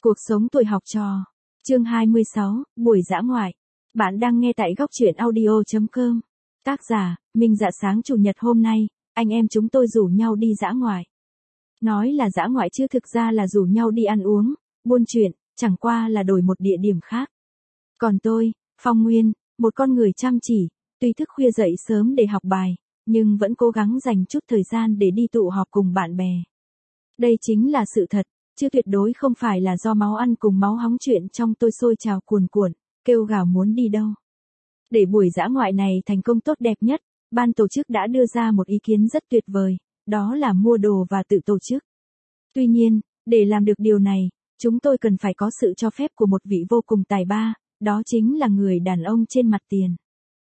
Cuộc sống tuổi học trò. Chương 26, buổi dã ngoại. Bạn đang nghe tại góc truyện audio.com. Tác giả, Minh Dạ. Sáng chủ nhật hôm nay, anh em chúng tôi rủ nhau đi dã ngoại. Nói là dã ngoại chứ thực ra là rủ nhau đi ăn uống, buôn chuyện, chẳng qua là đổi một địa điểm khác. Còn tôi, Phong Nguyên, một con người chăm chỉ, tuy thức khuya dậy sớm để học bài, nhưng vẫn cố gắng dành chút thời gian để đi tụ họp cùng bạn bè. Đây chính là sự thật, chứ tuyệt đối không phải là do máu ăn cùng máu hóng chuyện trong tôi sôi trào cuồn cuộn, kêu gào muốn đi đâu. Để buổi dã ngoại này thành công tốt đẹp nhất, ban tổ chức đã đưa ra một ý kiến rất tuyệt vời, đó là mua đồ và tự tổ chức. Tuy nhiên, để làm được điều này, chúng tôi cần phải có sự cho phép của một vị vô cùng tài ba, đó chính là người đàn ông trên mặt tiền.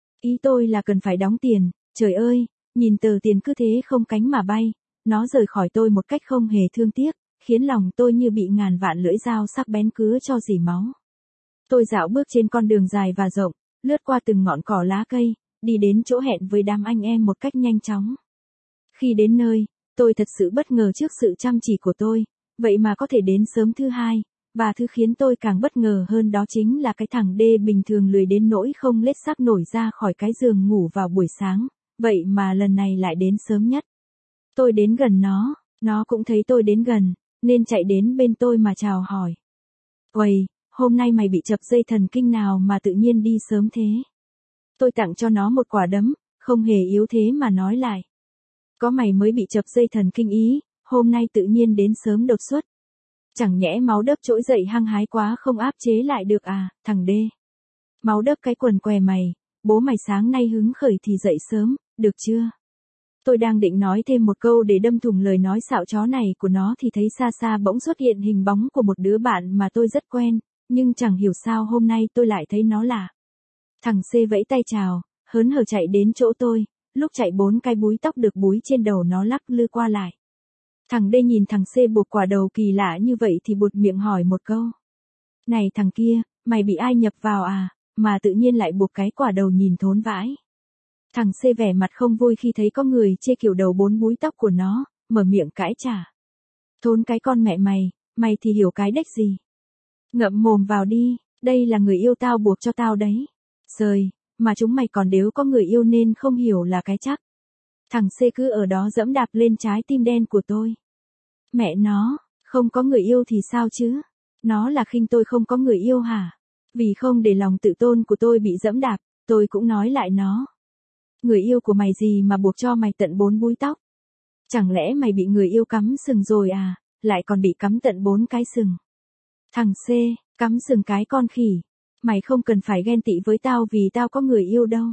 Ý tôi là cần phải đóng tiền, trời ơi, nhìn tờ tiền cứ thế không cánh mà bay, nó rời khỏi tôi một cách không hề thương tiếc, khiến lòng tôi như bị ngàn vạn lưỡi dao sắc bén cứa cho rỉ máu. Tôi dạo bước trên con đường dài và rộng, lướt qua từng ngọn cỏ lá cây, đi đến chỗ hẹn với đám anh em một cách nhanh chóng. Khi đến nơi, tôi thật sự bất ngờ trước sự chăm chỉ của tôi, vậy mà có thể đến sớm thứ hai, và thứ khiến tôi càng bất ngờ hơn đó chính là cái thằng D bình thường lười đến nỗi không lết xác nổi ra khỏi cái giường ngủ vào buổi sáng, vậy mà lần này lại đến sớm nhất. Tôi đến gần nó cũng thấy tôi đến gần, nên chạy đến bên tôi mà chào hỏi. Uầy, hôm nay mày bị chập dây thần kinh nào mà tự nhiên đi sớm thế? Tôi tặng cho nó một quả đấm, không hề yếu thế mà nói lại. Có mày mới bị chập dây thần kinh ý, hôm nay tự nhiên đến sớm đột xuất. Chẳng nhẽ máu đớp trỗi dậy hăng hái quá không áp chế lại được à, thằng D. Máu đớp cái quần què mày, bố mày sáng nay hứng khởi thì dậy sớm, được chưa? Tôi đang định nói thêm một câu để đâm thủng lời nói xạo chó này của nó thì thấy xa xa bỗng xuất hiện hình bóng của một đứa bạn mà tôi rất quen, nhưng chẳng hiểu sao hôm nay tôi lại thấy nó lạ. Thằng C vẫy tay chào, hớn hở chạy đến chỗ tôi, lúc chạy 4 cái búi tóc được búi trên đầu nó lắc lư qua lại. Thằng D nhìn thằng C buộc quả đầu kỳ lạ như vậy thì buột miệng hỏi một câu. Này thằng kia, mày bị ai nhập vào à, mà tự nhiên lại buộc cái quả đầu nhìn thốn vãi. Thằng C vẻ mặt không vui khi thấy có người chê kiểu đầu 4 búi tóc của nó, mở miệng cãi trả. Thốn cái con mẹ mày thì hiểu cái đếch gì. Ngậm mồm vào đi, đây là người yêu tao buộc cho tao đấy. Giời, mà chúng mày còn đếu có người yêu nên không hiểu là cái chắc. Thằng C cứ ở đó dẫm đạp lên trái tim đen của tôi. Mẹ nó, không có người yêu thì sao chứ? Nó là khinh tôi không có người yêu hả? Vì không để lòng tự tôn của tôi bị dẫm đạp, tôi cũng nói lại nó. Người yêu của mày gì mà buộc cho mày tận 4 búi tóc? Chẳng lẽ mày bị người yêu cắm sừng rồi à, lại còn bị cắm tận 4 cái sừng? Thằng C, cắm sừng cái con khỉ. Mày không cần phải ghen tị với tao vì tao có người yêu đâu.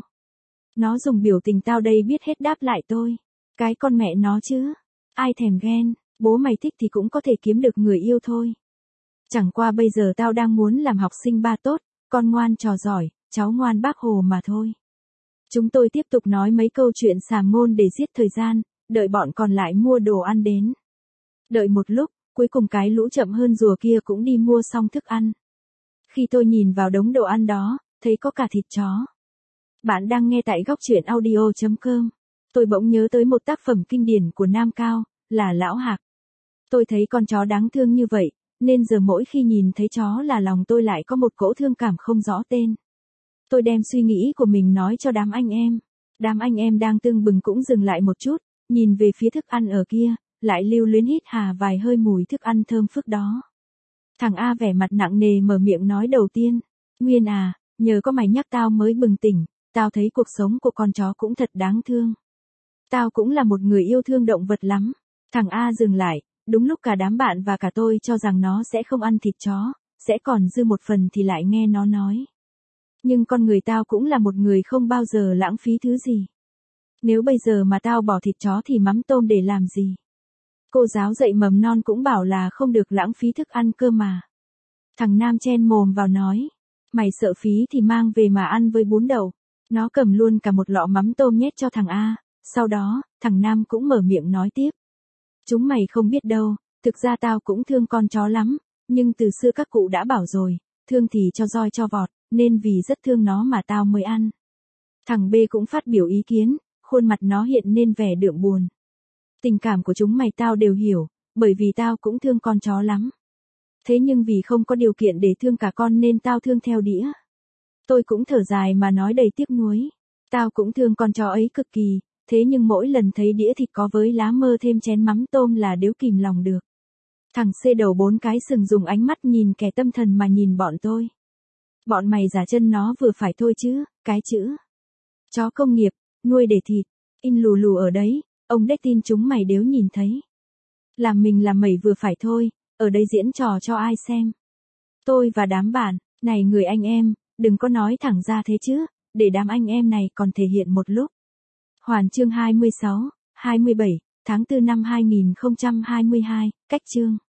Nó dùng biểu tình tao đây biết hết đáp lại tôi. Cái con mẹ nó chứ. Ai thèm ghen, bố mày thích thì cũng có thể kiếm được người yêu thôi. Chẳng qua bây giờ tao đang muốn làm học sinh ba tốt, con ngoan trò giỏi, cháu ngoan bác Hồ mà thôi. Chúng tôi tiếp tục nói mấy câu chuyện xàm ngôn để giết thời gian, đợi bọn còn lại mua đồ ăn đến. Đợi một lúc, cuối cùng cái lũ chậm hơn rùa kia cũng đi mua xong thức ăn. Khi tôi nhìn vào đống đồ ăn đó, thấy có cả thịt chó. Bạn đang nghe tại góc truyện audio.com. Tôi bỗng nhớ tới một tác phẩm kinh điển của Nam Cao, là Lão Hạc. Tôi thấy con chó đáng thương như vậy, nên giờ mỗi khi nhìn thấy chó là lòng tôi lại có một cỗ thương cảm không rõ tên. Tôi đem suy nghĩ của mình nói cho đám anh em. Đám anh em đang tưng bừng cũng dừng lại một chút, nhìn về phía thức ăn ở kia, lại lưu luyến hít hà vài hơi mùi thức ăn thơm phức đó. Thằng A vẻ mặt nặng nề mở miệng nói đầu tiên. Nguyên à, nhờ có mày nhắc tao mới bừng tỉnh, tao thấy cuộc sống của con chó cũng thật đáng thương. Tao cũng là một người yêu thương động vật lắm. Thằng A dừng lại, đúng lúc cả đám bạn và cả tôi cho rằng nó sẽ không ăn thịt chó, sẽ còn dư một phần thì lại nghe nó nói. Nhưng con người tao cũng là một người không bao giờ lãng phí thứ gì. Nếu bây giờ mà tao bỏ thịt chó thì mắm tôm để làm gì? Cô giáo dạy mầm non cũng bảo là không được lãng phí thức ăn cơ mà. Thằng Nam chen mồm vào nói. Mày sợ phí thì mang về mà ăn với bún đậu. Nó cầm luôn cả một lọ mắm tôm nhét cho thằng A. Sau đó, thằng Nam cũng mở miệng nói tiếp. Chúng mày không biết đâu, thực ra tao cũng thương con chó lắm. Nhưng từ xưa các cụ đã bảo rồi, thương thì cho roi cho vọt, nên vì rất thương nó mà tao mới ăn. Thằng B cũng phát biểu ý kiến, khuôn mặt nó hiện nên vẻ đượm buồn. Tình cảm của chúng mày tao đều hiểu, bởi vì tao cũng thương con chó lắm. Thế nhưng vì không có điều kiện để thương cả con nên tao thương theo đĩa. Tôi cũng thở dài mà nói đầy tiếc nuối. Tao cũng thương con chó ấy cực kỳ, thế nhưng mỗi lần thấy đĩa thịt có với lá mơ thêm chén mắm tôm là đếu kìm lòng được. Thằng xê đầu 4 cái sừng dùng ánh mắt nhìn kẻ tâm thần mà nhìn bọn tôi. Bọn mày giả chân nó vừa phải thôi chứ, cái chữ chó công nghiệp, nuôi để thịt, in lù lù ở đấy, ông đếch tin chúng mày đếu nhìn thấy. Làm mình làm mẩy vừa phải thôi, ở đây diễn trò cho ai xem. Tôi và đám bạn, này người anh em, đừng có nói thẳng ra thế chứ, để đám anh em này còn thể hiện một lúc. Hoàn chương 26, 27, tháng 4 năm 2022, cách chương.